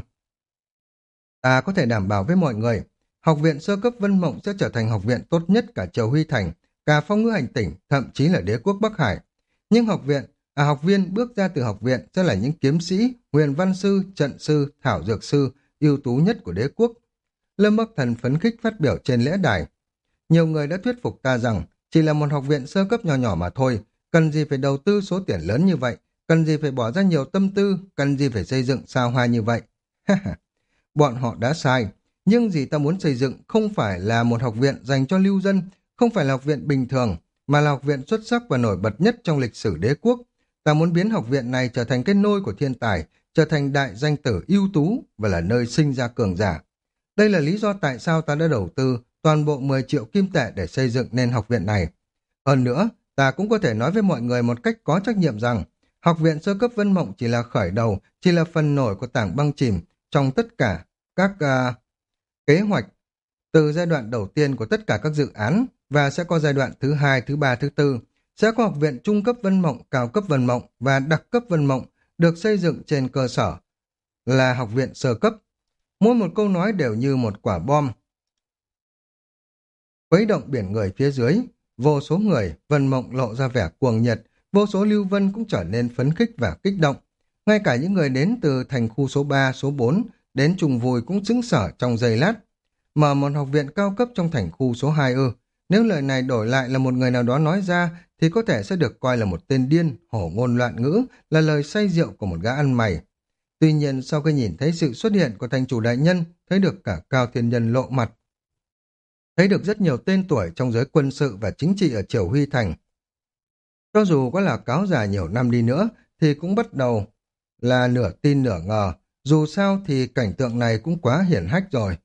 Ta có thể đảm bảo với mọi người, học viện sơ cấp Vân Mộng sẽ trở thành học viện tốt nhất cả Triều Huy Thành, cả Phong Ngữ Hành Tỉnh, thậm chí là đế quốc Bắc Hải. Nhưng học viện, à học viên bước ra từ học viện sẽ là những kiếm sĩ, huyền văn sư, trận sư, thảo dược sư, ưu tú nhất của đế quốc. Lâm Bắc Thần phấn khích phát biểu trên lễ đài. Nhiều người đã thuyết phục ta rằng chỉ là một học viện sơ cấp nhỏ nhỏ mà thôi, cần gì phải đầu tư số tiền lớn như vậy, cần gì phải bỏ ra nhiều tâm tư, cần gì phải xây dựng sao hoa như vậy. Bọn họ đã sai, nhưng gì ta muốn xây dựng không phải là một học viện dành cho lưu dân, không phải là học viện bình thường, mà là học viện xuất sắc và nổi bật nhất trong lịch sử đế quốc. Ta muốn biến học viện này trở thành cái nôi của thiên tài, trở thành đại danh tử ưu tú và là nơi sinh ra cường giả. Đây là lý do tại sao ta đã đầu tư toàn bộ mười triệu kim tệ để xây dựng nên học viện này. Hơn nữa, ta cũng có thể nói với mọi người một cách có trách nhiệm rằng học viện sơ cấp Vân Mộng chỉ là khởi đầu, chỉ là phần nổi của tảng băng chìm trong tất cả các uh, kế hoạch từ giai đoạn đầu tiên của tất cả các dự án, và sẽ có giai đoạn thứ hai, thứ ba, thứ tư. Sẽ có học viện trung cấp Vân Mộng, cao cấp Vân Mộng và đặc cấp Vân Mộng được xây dựng trên cơ sở là học viện sơ cấp. Mỗi một câu nói đều như một quả bom khuấy động biển người phía dưới. Vô số người, Vân Mộng lộ ra vẻ cuồng nhiệt, vô số lưu vân cũng trở nên phấn khích và kích động. Ngay cả những người đến từ thành khu số ba, số bốn đến trùng vùi cũng sững sờ trong giây lát. Mở một học viện cao cấp trong thành khu số hai ư? Nếu lời này đổi lại là một người nào đó nói ra thì có thể sẽ được coi là một tên điên, hổ ngôn loạn ngữ, là lời say rượu của một gã ăn mày. Tuy nhiên sau khi nhìn thấy sự xuất hiện của thành chủ đại nhân, thấy được cả Cao Thiên Nhân lộ mặt, thấy được rất nhiều tên tuổi trong giới quân sự và chính trị ở Triều Huy Thành. Cho dù có là cáo già nhiều năm đi nữa thì cũng bắt đầu là nửa tin nửa ngờ, dù sao thì cảnh tượng này cũng quá hiển hách rồi.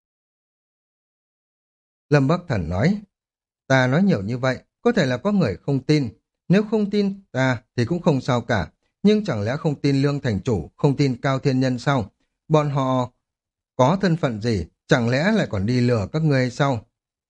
Lâm Bắc Thần nói, ta nói nhiều như vậy, có thể là có người không tin. Nếu không tin ta thì cũng không sao cả. Nhưng chẳng lẽ không tin Lương Thành Chủ, không tin Cao Thiên Nhân sao? Bọn họ có thân phận gì? Chẳng lẽ lại còn đi lừa các ngươi hay sao?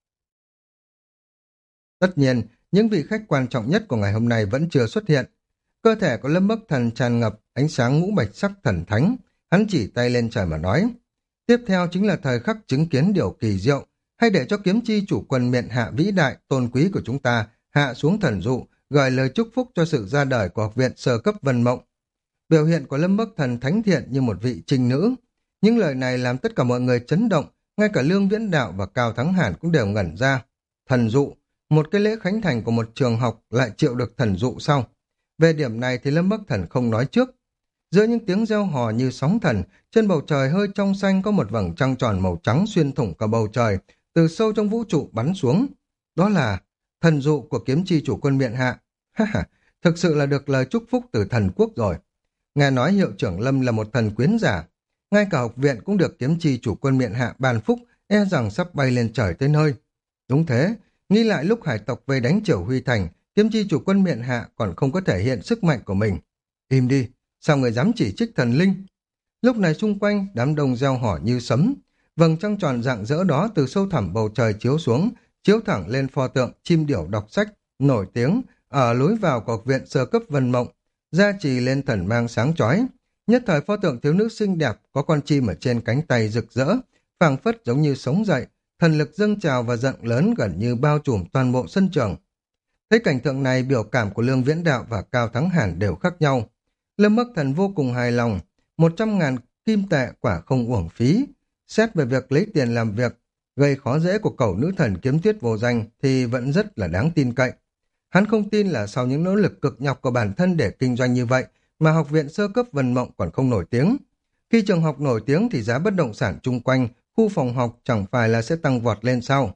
Tất nhiên, những vị khách quan trọng nhất của ngày hôm nay vẫn chưa xuất hiện. Cơ thể của Lâm Bắc Thần tràn ngập ánh sáng ngũ bạch sắc thần thánh. Hắn chỉ tay lên trời mà nói. Tiếp theo chính là thời khắc chứng kiến điều kỳ diệu. Hay để cho kiếm chi chủ quân miện hạ vĩ đại, tôn quý của chúng ta hạ xuống thần dụ, gửi lời chúc phúc cho sự ra đời của học viện sơ cấp Vân Mộng. Biểu hiện của Lâm Bắc Thần thánh thiện như một vị trinh nữ. Những lời này làm tất cả mọi người chấn động, ngay cả Lương Viễn Đạo và Cao Thắng Hàn cũng đều ngẩn ra. Thần dụ, một cái lễ khánh thành của một trường học lại chịu được thần dụ sau. Về điểm này thì Lâm Bắc Thần không nói trước. Giữa những tiếng reo hò như sóng thần, trên bầu trời hơi trong xanh có một vầng trăng tròn màu trắng xuyên thủng cả bầu trời, từ sâu trong vũ trụ bắn xuống. Đó là thần dụ của kiếm chi chủ quân miện hạ. Ha ha, thực sự là được lời chúc phúc từ thần quốc rồi. Nghe nói hiệu trưởng Lâm là một thần quyến giả. Ngay cả học viện cũng được kiếm chi chủ quân miện hạ ban phúc, e rằng sắp bay lên trời tới nơi. Đúng thế, nghĩ lại lúc hải tộc về đánh Triều Huy Thành, kiếm chi chủ quân miện hạ còn không có thể hiện sức mạnh của mình. Im đi, sao người dám chỉ trích thần linh? Lúc này xung quanh đám đông reo hò như sấm. Vầng trăng tròn rạng rỡ đó từ sâu thẳm bầu trời chiếu xuống, chiếu thẳng lên pho tượng chim điểu đọc sách nổi tiếng ở lối vào của học viện sơ cấp Vân Mộng, gia trì lên thần mang sáng chói. Nhất thời pho tượng thiếu nữ xinh đẹp có con chim ở trên cánh tay rực rỡ, phảng phất giống như sống dậy, thần lực dâng trào và rộng lớn gần như bao trùm toàn bộ sân trường. Thấy cảnh tượng này, biểu cảm của Lương Viễn Đạo và Cao Thắng Hàn đều khác nhau. Lâm Bắc Thần vô cùng hài lòng, một trăm ngàn kim tệ quả không uổng phí. Xét về việc lấy tiền làm việc, gây khó dễ của cẩu nữ thần kiếm tuyết vô danh thì vẫn rất là đáng tin cậy. Hắn không tin là sau những nỗ lực cực nhọc của bản thân để kinh doanh như vậy mà học viện sơ cấp Vân Mộng còn không nổi tiếng. Khi trường học nổi tiếng thì giá bất động sản chung quanh, khu phòng học chẳng phải là sẽ tăng vọt lên sao?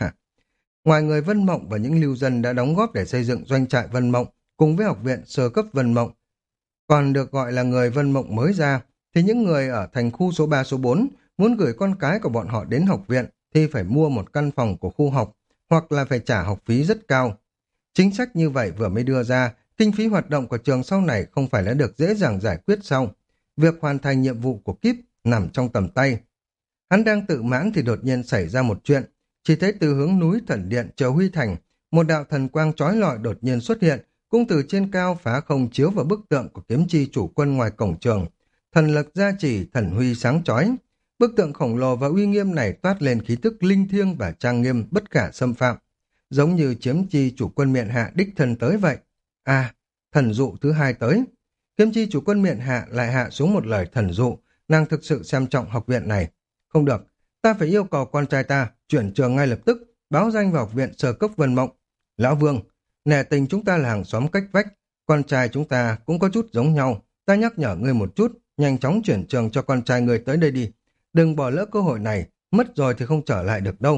Ngoài người Vân Mộng và những lưu dân đã đóng góp để xây dựng doanh trại Vân Mộng cùng với học viện sơ cấp Vân Mộng, còn được gọi là người Vân Mộng mới ra, thì những người ở thành khu số ba, số bốn muốn gửi con cái của bọn họ đến học viện thì phải mua một căn phòng của khu học hoặc là phải trả học phí rất cao. Chính sách như vậy vừa mới đưa ra, kinh phí hoạt động của trường sau này không phải là được dễ dàng giải quyết sau. Việc hoàn thành nhiệm vụ của kíp nằm trong tầm tay. Hắn đang tự mãn thì đột nhiên xảy ra một chuyện. Chỉ thấy từ hướng núi thần điện Triều Huy Thành, một đạo thần quang chói lọi đột nhiên xuất hiện, cũng từ trên cao phá không chiếu vào bức tượng của kiếm chi chủ quân ngoài cổng trường. Thần lực gia trì, thần huy sáng chói. Bức tượng khổng lồ và uy nghiêm này toát lên khí tức linh thiêng và trang nghiêm bất khả xâm phạm, giống như chiếm chi chủ quân miện hạ đích thân tới vậy. À, thần dụ thứ hai tới. Kiếm chi chủ quân miện hạ lại hạ xuống một lời thần dụ, nàng thực sự xem trọng học viện này. Không được, ta phải yêu cầu con trai ta chuyển trường ngay lập tức, báo danh vào học viện sơ cấp Vân Mộng. Lão Vương, nể tình chúng ta là hàng xóm cách vách, con trai chúng ta cũng có chút giống nhau, ta nhắc nhở ngươi một chút, nhanh chóng chuyển trường cho con trai ngươi tới đây đi, đừng bỏ lỡ cơ hội này, mất rồi thì không trở lại được đâu.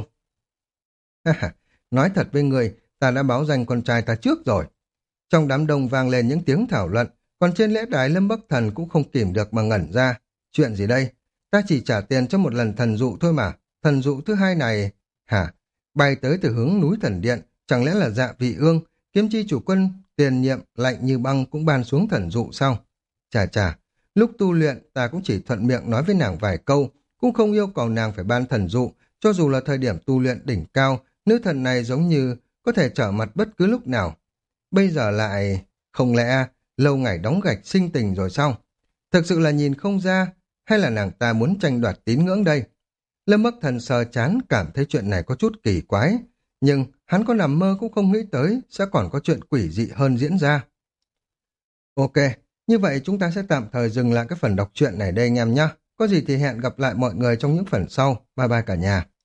Nói thật với ngươi, ta đã báo danh con trai ta trước rồi. Trong đám đông vang lên những tiếng thảo luận, còn trên lễ đài Lâm Bắc Thần cũng không kìm được mà ngẩn ra. Chuyện gì đây? Ta chỉ trả tiền cho một lần thần dụ thôi mà. Thần dụ thứ hai này... Hả? Bay tới từ hướng núi thần điện, chẳng lẽ là Dạ Vị Ương, kiếm chi chủ quân, tiền nhiệm, lạnh như băng cũng ban xuống thần dụ sao? Chà chà, lúc tu luyện ta cũng chỉ thuận miệng nói với nàng vài câu, cũng không yêu cầu nàng phải ban thần dụ, cho dù là thời điểm tu luyện đỉnh cao, nữ thần này giống như có thể trở mặt bất cứ lúc nào. Bây giờ lại... Không lẽ lâu ngày đóng gạch sinh tình rồi sao? Thực sự là nhìn không ra, hay là nàng ta muốn tranh đoạt tín ngưỡng đây? Lâm Bắc Thần sờ chán cảm thấy chuyện này có chút kỳ quái, nhưng hắn có nằm mơ cũng không nghĩ tới sẽ còn có chuyện quỷ dị hơn diễn ra. Ok, như vậy chúng ta sẽ tạm thời dừng lại cái phần đọc truyện này đây anh em nhé. Có gì thì hẹn gặp lại mọi người trong những phần sau. Bye bye cả nhà.